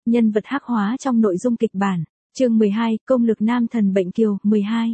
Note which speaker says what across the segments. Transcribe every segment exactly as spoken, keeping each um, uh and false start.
Speaker 1: Nhân vật hắc hóa trong nội dung kịch bản. Chương mười hai, công lực nam thần bệnh kiều, mười hai.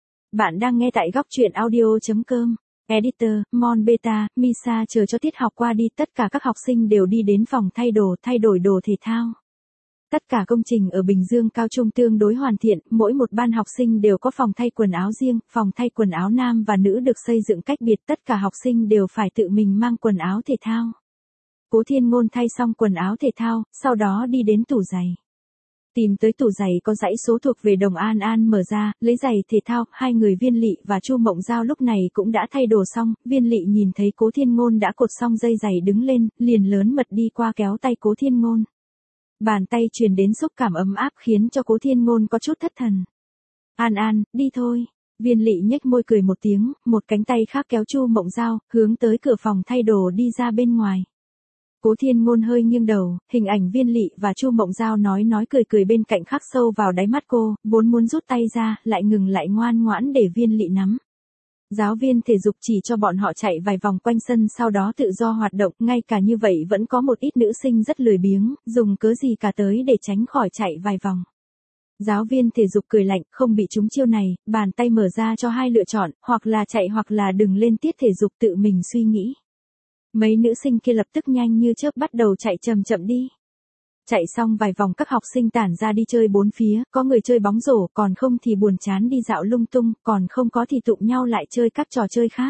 Speaker 1: Bạn đang nghe tại góc truyện audio chấm com. Editor, Mon Beta, Misa chờ cho tiết học qua đi, tất cả các học sinh đều đi đến phòng thay đồ, thay đổi đồ thể thao. Tất cả công trình ở Bình Dương Cao Trung tương đối hoàn thiện, mỗi một ban học sinh đều có phòng thay quần áo riêng, phòng thay quần áo nam và nữ được xây dựng cách biệt, tất cả học sinh đều phải tự mình mang quần áo thể thao. Cố Thiên Ngôn thay xong quần áo thể thao, sau đó đi đến tủ giày. Tìm tới tủ giày có dãy số thuộc về Đồng An An, mở ra, lấy giày thể thao, hai người Viên Lị và Chu Mộng Giao lúc này cũng đã thay đồ xong, Viên Lị nhìn thấy Cố Thiên Ngôn đã cột xong dây giày đứng lên, liền lớn mật đi qua kéo tay Cố Thiên Ngôn. Bàn tay truyền đến xúc cảm ấm áp khiến cho Cố Thiên Ngôn có chút thất thần. An An, đi thôi. Viên Lị nhếch môi cười một tiếng, một cánh tay khác kéo Chu Mộng Giao, hướng tới cửa phòng thay đồ đi ra bên ngoài. Cố Thiên Ngôn hơi nghiêng đầu, hình ảnh Viên Lị và Chu Mộng Giao nói nói cười cười bên cạnh khắc sâu vào đáy mắt cô, vốn muốn rút tay ra, lại ngừng lại ngoan ngoãn để Viên Lị nắm. Giáo viên thể dục chỉ cho bọn họ chạy vài vòng quanh sân sau đó tự do hoạt động, ngay cả như vậy vẫn có một ít nữ sinh rất lười biếng, dùng cớ gì cả tới để tránh khỏi chạy vài vòng. Giáo viên thể dục cười lạnh, không bị trúng chiêu này, bàn tay mở ra cho hai lựa chọn, hoặc là chạy hoặc là đừng lên tiết thể dục, tự mình suy nghĩ. Mấy nữ sinh kia lập tức nhanh như chớp bắt đầu chạy chậm chậm đi. Chạy xong vài vòng các học sinh tản ra đi chơi bốn phía, có người chơi bóng rổ, còn không thì buồn chán đi dạo lung tung, còn không có thì tụm nhau lại chơi các trò chơi khác.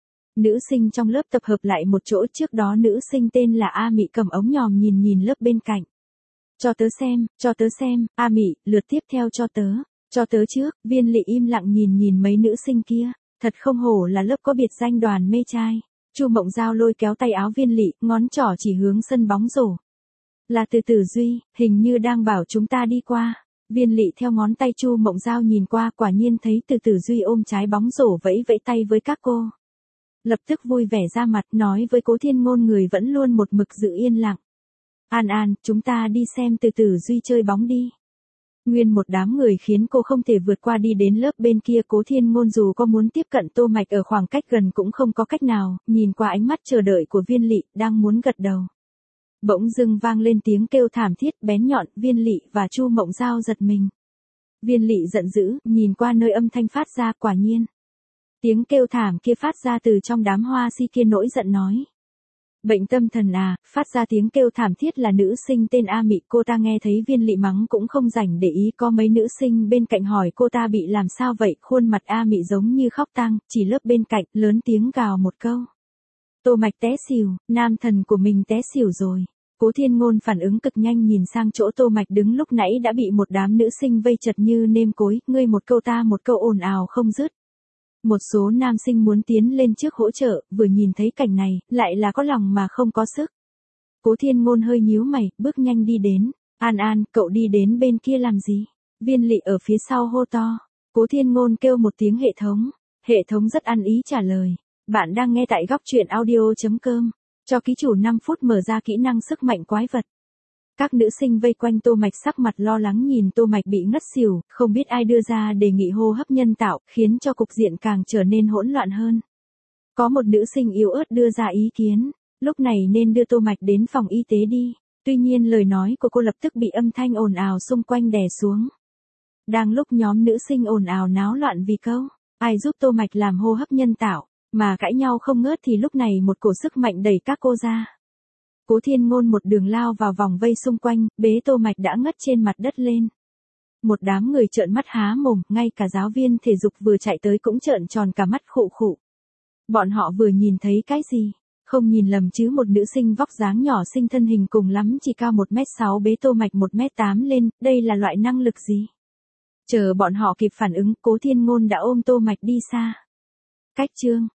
Speaker 1: Nữ sinh trong lớp tập hợp lại một chỗ, trước đó nữ sinh tên là A Mị cầm ống nhòm nhìn nhìn lớp bên cạnh. Cho tớ xem, cho tớ xem, A Mị, lượt tiếp theo cho tớ, cho tớ trước. Viên Lị im lặng nhìn nhìn mấy nữ sinh kia, thật không hổ là lớp có biệt danh đoàn mê trai. Chu Mộng Giao lôi kéo tay áo Viên Lị, ngón trỏ chỉ hướng sân bóng rổ. Là Từ Tử Duy, hình như đang bảo chúng ta đi qua. Viên Lị theo ngón tay Chu Mộng Giao nhìn qua, quả nhiên thấy Từ Tử Duy ôm trái bóng rổ vẫy vẫy tay với các cô. Lập tức vui vẻ ra mặt, nói với Cố Thiên Ngôn người vẫn luôn một mực giữ yên lặng. An An, chúng ta đi xem Từ Tử Duy chơi bóng đi. Nguyên một đám người khiến cô không thể vượt qua đi đến lớp bên kia. Cố Thiên Ngôn dù có muốn tiếp cận Tô Mạch ở khoảng cách gần cũng không có cách nào, nhìn qua ánh mắt chờ đợi của Viên Lị, đang muốn gật đầu. Bỗng dưng vang lên tiếng kêu thảm thiết bén nhọn, Viên Lị và Chu Mộng Giao giật mình. Viên Lị giận dữ, nhìn qua nơi âm thanh phát ra, quả nhiên. Tiếng kêu thảm kia phát ra từ trong đám hoa si kia, nổi giận nói. Bệnh tâm thần à, phát ra tiếng kêu thảm thiết là nữ sinh tên A Mị, cô ta nghe thấy Viên Lị mắng cũng không rảnh để ý, có mấy nữ sinh bên cạnh hỏi cô ta bị làm sao vậy, khuôn mặt A Mị giống như khóc tang, chỉ lớp bên cạnh, lớn tiếng gào một câu. Tô Mạch té xỉu, nam thần của mình té xỉu rồi. Cố Thiên Ngôn phản ứng cực nhanh nhìn sang chỗ Tô Mạch đứng lúc nãy đã bị một đám nữ sinh vây chật như nêm cối, ngươi một câu ta một câu ồn ào không dứt. Một số nam sinh muốn tiến lên trước hỗ trợ, vừa nhìn thấy cảnh này, lại là có lòng mà không có sức. Cố Thiên Ngôn hơi nhíu mày, bước nhanh đi đến. An An, cậu đi đến bên kia làm gì? Viên Lị ở phía sau hô to. Cố Thiên Ngôn kêu một tiếng hệ thống. Hệ thống rất ăn ý trả lời. Bạn đang nghe tại góc truyện audio chấm com. Cho ký chủ năm phút mở ra kỹ năng sức mạnh quái vật. Các nữ sinh vây quanh Tô Mạch sắc mặt lo lắng nhìn Tô Mạch bị ngất xỉu, không biết ai đưa ra đề nghị hô hấp nhân tạo, khiến cho cục diện càng trở nên hỗn loạn hơn. Có một nữ sinh yếu ớt đưa ra ý kiến, lúc này nên đưa Tô Mạch đến phòng y tế đi. Tuy nhiên lời nói của cô lập tức bị âm thanh ồn ào xung quanh đè xuống. Đang lúc nhóm nữ sinh ồn ào náo loạn vì câu, ai giúp Tô Mạch làm hô hấp nhân tạo, mà cãi nhau không ngớt thì lúc này một cổ sức mạnh đẩy các cô ra. Cố Thiên Ngôn một đường lao vào vòng vây xung quanh, bế Tô Mạch đã ngất trên mặt đất lên. Một đám người trợn mắt há mồm, ngay cả giáo viên thể dục vừa chạy tới cũng trợn tròn cả mắt khụ khụ. Bọn họ vừa nhìn thấy cái gì? Không nhìn lầm chứ, một nữ sinh vóc dáng nhỏ xinh, thân hình cùng lắm chỉ cao một mét sáu, bế Tô Mạch một mét tám lên, đây là loại năng lực gì? Chờ bọn họ kịp phản ứng, Cố Thiên Ngôn đã ôm Tô Mạch đi xa. Cách chương